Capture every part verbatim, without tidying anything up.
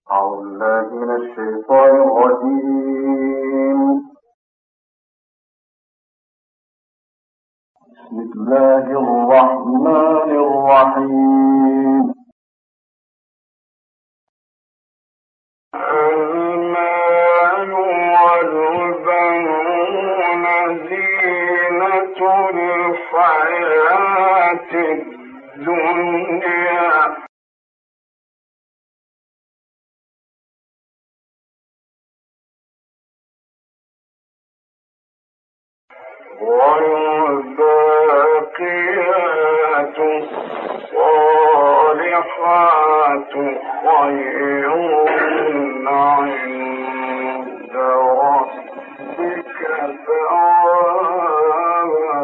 أعوذ بالله من الشيطان الرجيم. بسم الله الرحمن الرحيم. المال والبنون زينة الحياة الدنيا والباقيات الصالحات خير عند ربك ثوابا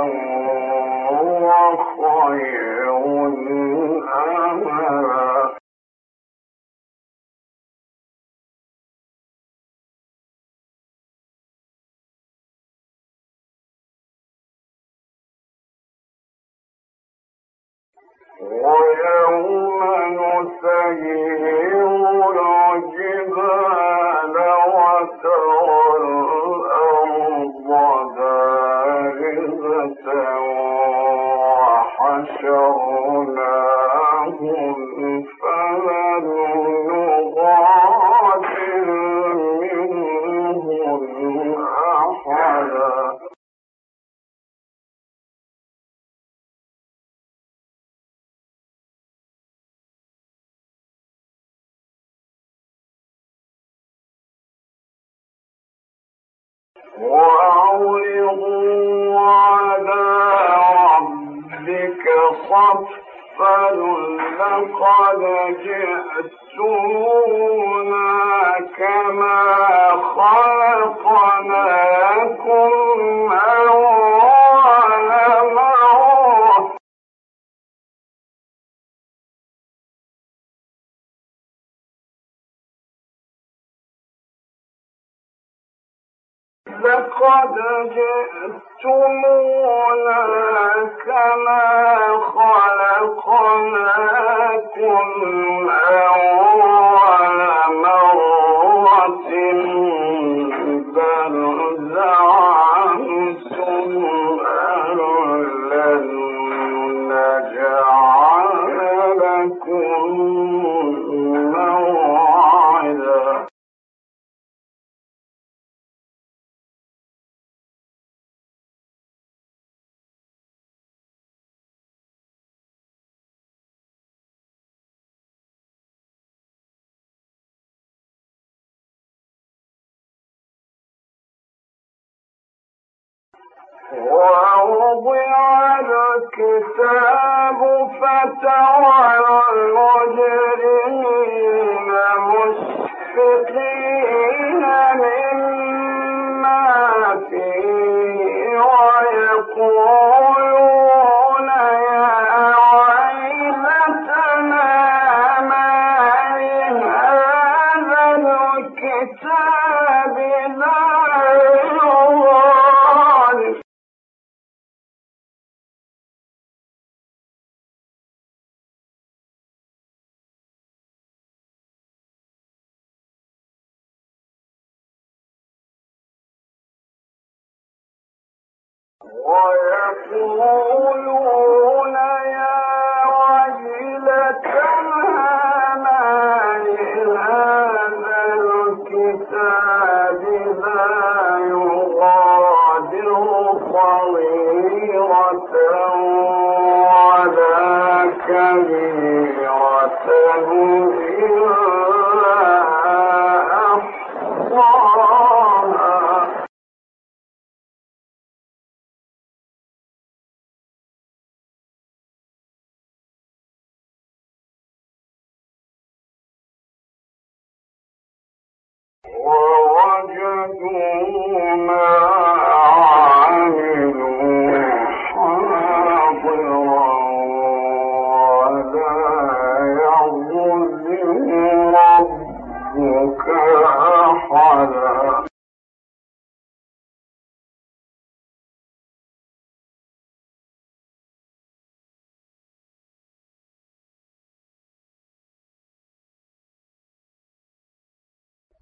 وخير أملا. ويوم نسير الجبال وترى الأرض بارزة وحشرناهم فلم نغادر منهم أحدا. وأعرضوا على ربك صفا لقد جئتمونا كما خلقناكم أول مرة. لقد جئتمونا كما خلقناكم أول مرة بل زعمتم أن لن نجعل لكم موعدا. ووضع الكتاب فترى المجرمين مشفقين مما فيه ويقولون يا ويلتنا ما لهذا الكتاب لا ويقولون يا ويلتنا ما لهذا الكتاب لا يغادر صغيرة ولا كبيرة إلا أحصاها. ووجدوا ما عملوا حاضرا ولا يظلم ربك أحدا.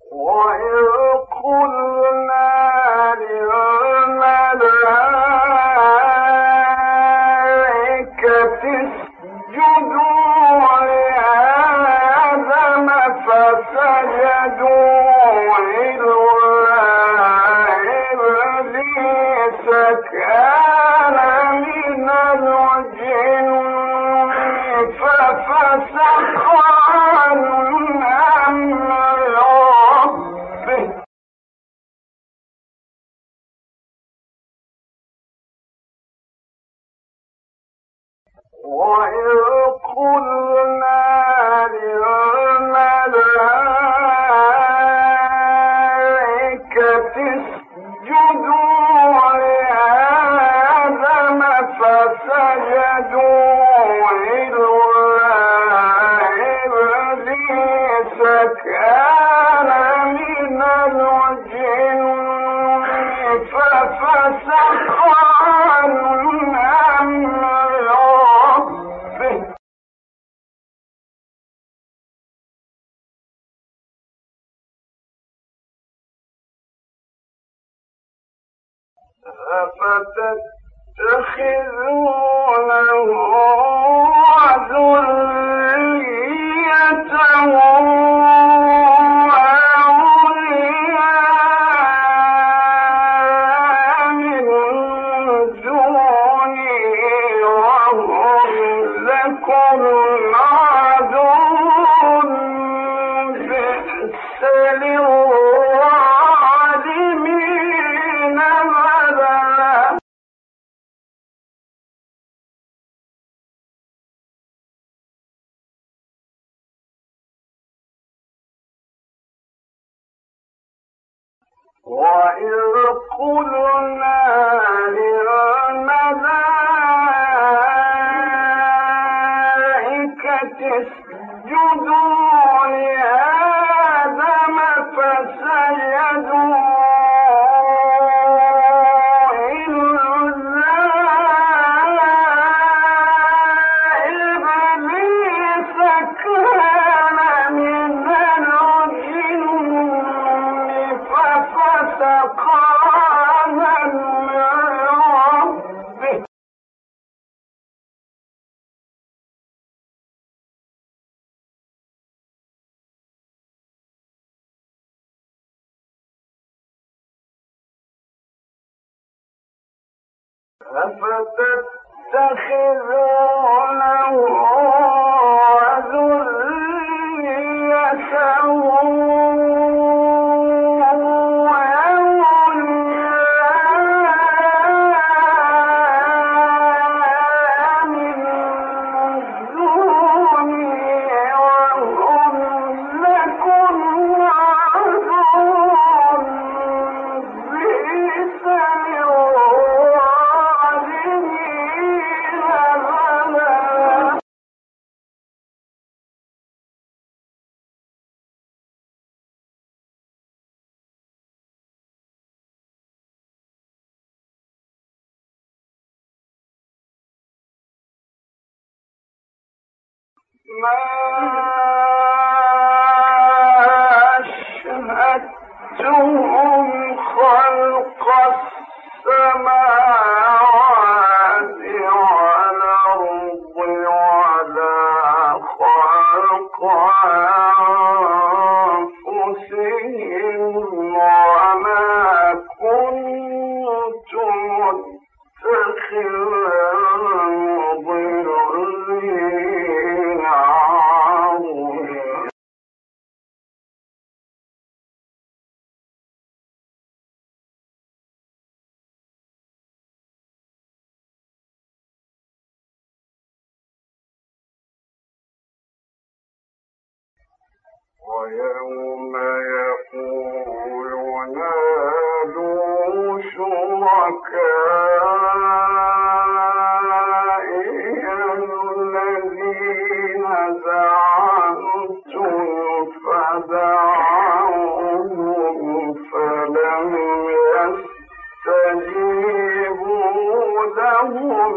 ويوم يقول نادوا شركائي الذين زعمتم فدعوهم فلم يستجيبوا لهم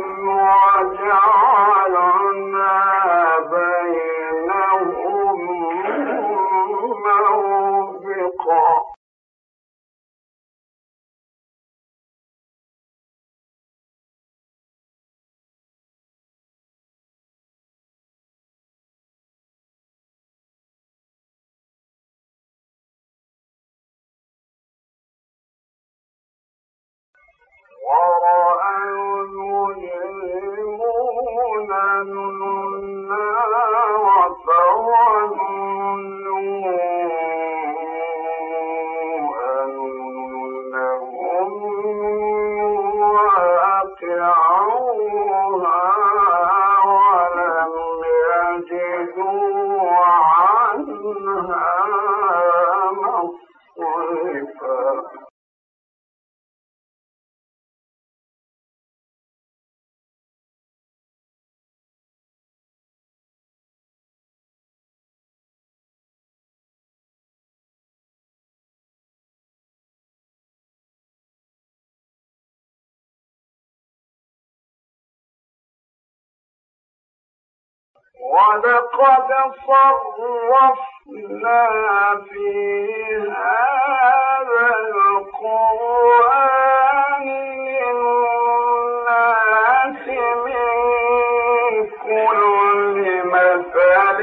وجعلنا بينهم موبقا ولقد صرفنا في هذا القرآن للناس من كل مثل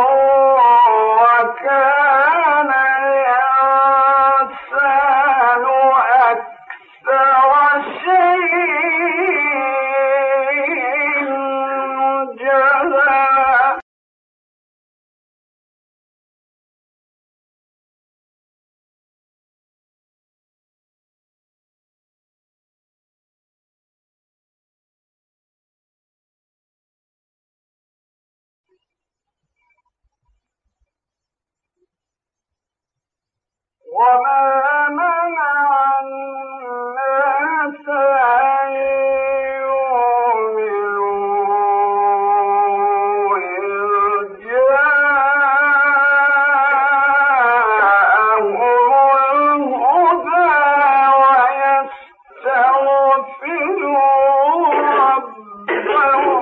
وكان الإنسان أكثر شيء جدلا. وما منع الناس أن يؤمنوا إذ جاءهم الهدى ويستغفروا ربهم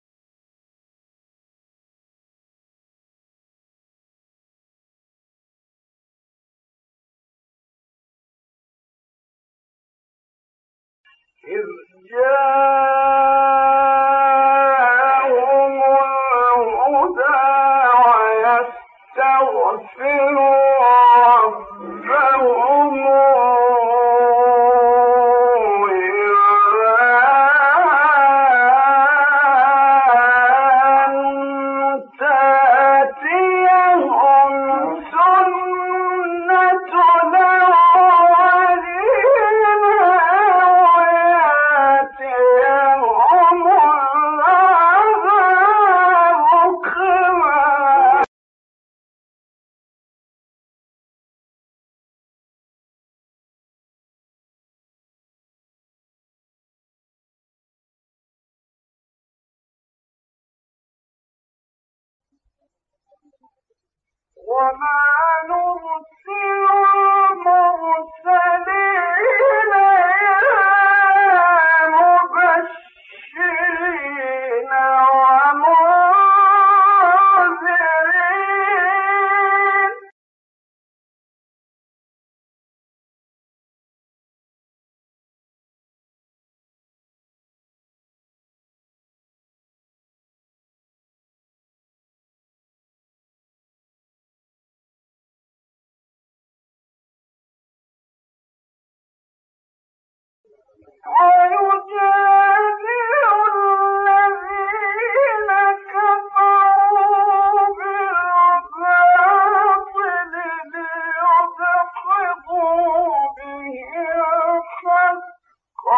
إذ جاءهم الهدى ويستغفروا ربهم إلا أن تأتيهم سنة الأولين ويأتيهم العذاب قبلا. وما نرسل المرسلين إلا مبشرين ومنذرين ويجادل الذين كفروا بالباطل ليدحضوا به الحق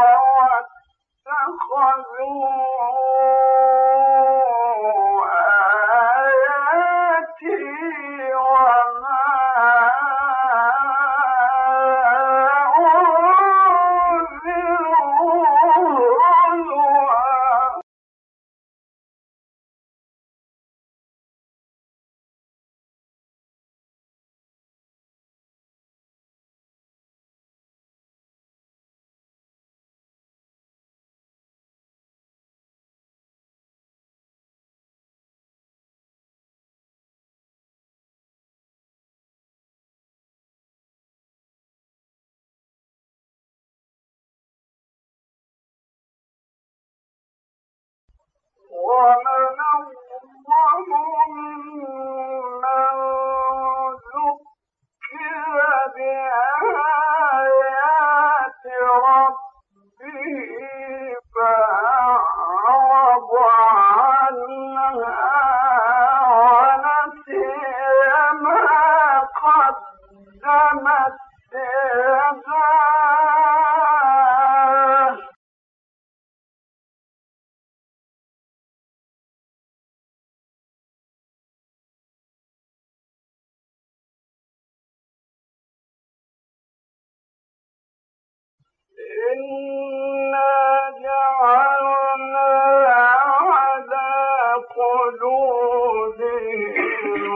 واتخذوا آياتي وما ومن أظلم ممن ذكر بآيات ربه إنا جعلنا على قلوبهم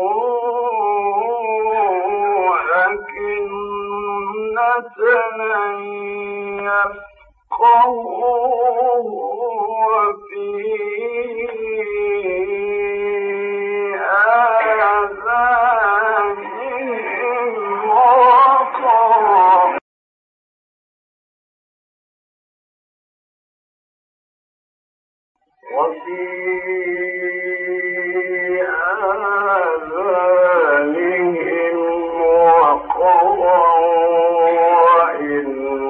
أكنة أن يفقهوه وفي آذانهم وقرا وفي آذانهم وقرا وإن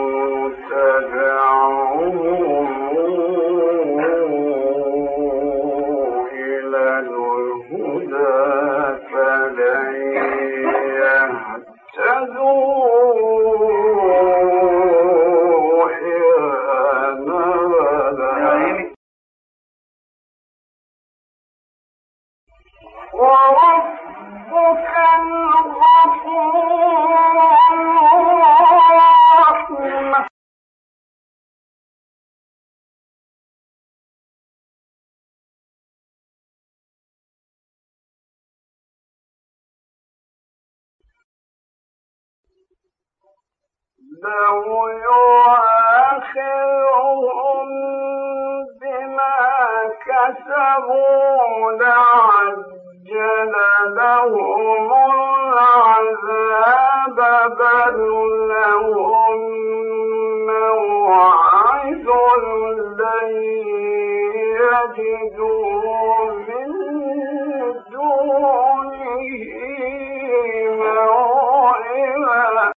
تدعوهم إلى الهدى فلن يهتدوا إذا وربك الغفور الرحيم لو يؤاخذهم بما كسبوا لعجل لهم العذاب بل لهم موعد لن يجدوا من دونه موعدا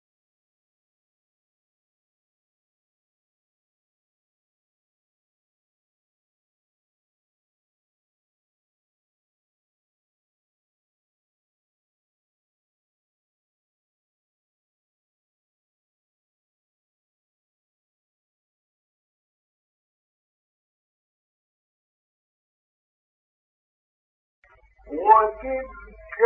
وتلك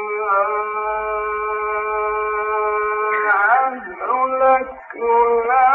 القرى أهلكنا